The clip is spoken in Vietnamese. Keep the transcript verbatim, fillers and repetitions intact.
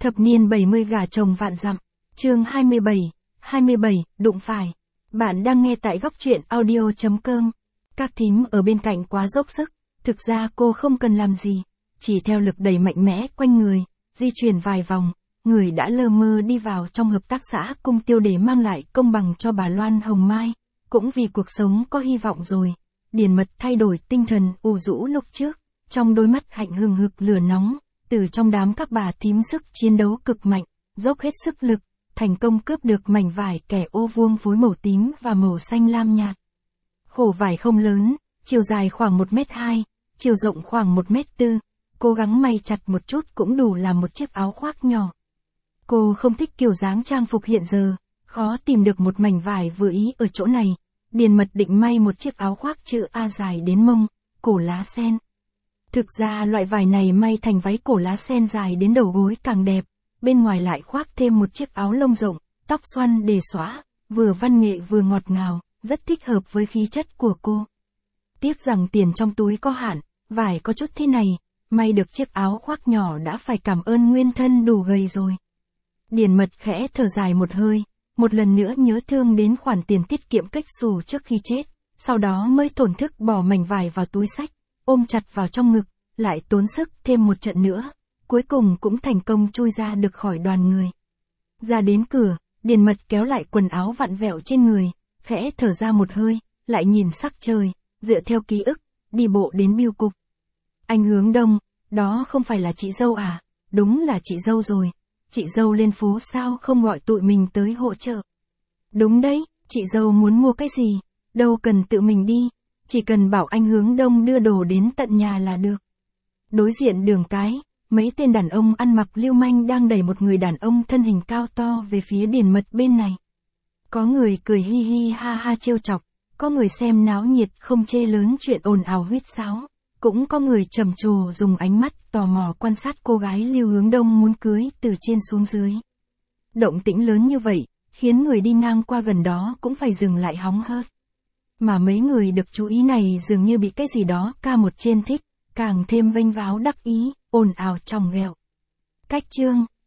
Thập niên bảy mươi gả chồng vạn dặm, chương hai mươi bảy, hai mươi bảy, đụng phải. Bạn đang nghe tại góc truyện audio chấm com. Các thím ở bên cạnh quá dốc sức, thực ra cô không cần làm gì, chỉ theo lực đẩy mạnh mẽ quanh người, di chuyển vài vòng, người đã lơ mơ đi vào trong hợp tác xã Cung Tiêu để mang lại công bằng cho bà Loan Hồng Mai, cũng vì cuộc sống có hy vọng rồi. Điền Mật thay đổi tinh thần ủ rũ lúc trước, trong đôi mắt hạnh hừng hực lửa nóng, từ trong đám các bà thím sức chiến đấu cực mạnh, dốc hết sức lực, thành công cướp được mảnh vải kẻ ô vuông phối màu tím và màu xanh lam nhạt. Khổ vải không lớn, chiều dài khoảng một mét hai, chiều rộng khoảng một mét tư, cố gắng may chặt một chút cũng đủ làm một chiếc áo khoác nhỏ. Cô không thích kiểu dáng trang phục hiện giờ, khó tìm được một mảnh vải vừa ý ở chỗ này. Điền Mật định may một chiếc áo khoác chữ A dài đến mông, cổ lá sen. Thực ra loại vải này may thành váy cổ lá sen dài đến đầu gối càng đẹp, bên ngoài lại khoác thêm một chiếc áo lông rộng, tóc xoăn để xõa, vừa văn nghệ vừa ngọt ngào, rất thích hợp với khí chất của cô. Tiếc rằng tiền trong túi có hạn, vải có chút thế này, may được chiếc áo khoác nhỏ đã phải cảm ơn nguyên thân đủ gầy rồi. Điền Mật khẽ thở dài một hơi, một lần nữa nhớ thương đến khoản tiền tiết kiệm cách xù trước khi chết, sau đó mới thổn thức bỏ mảnh vải vào túi xách, ôm chặt vào trong ngực, lại tốn sức thêm một trận nữa, cuối cùng cũng thành công chui ra được khỏi đoàn người. Ra đến cửa, Điền Mật kéo lại quần áo vặn vẹo trên người, khẽ thở ra một hơi, lại nhìn sắc trời, dựa theo ký ức, đi bộ đến bưu cục. Anh Hướng Đông, đó không phải là chị dâu à? Đúng là chị dâu rồi. Chị dâu lên phố sao không gọi tụi mình tới hỗ trợ? Đúng đấy, chị dâu muốn mua cái gì? Đâu cần tự mình đi, chỉ cần bảo anh Hướng Đông đưa đồ đến tận nhà là được. Đối diện đường cái, mấy tên đàn ông ăn mặc lưu manh đang đẩy một người đàn ông thân hình cao to về phía Điền Mật bên này. Có người cười hi hi ha ha trêu chọc, có người xem náo nhiệt không chê lớn chuyện ồn ào huýt sáo, cũng có người trầm trồ dùng ánh mắt tò mò quan sát cô gái Lưu Hướng Đông muốn cưới từ trên xuống dưới. Động tĩnh lớn như vậy, khiến người đi ngang qua gần đó cũng phải dừng lại hóng hớt. Mà mấy người được chú ý này dường như bị cái gì đó ca một trên thích, càng thêm vênh váo đắc ý, ồn ào chòng ghẹo. Cách chương,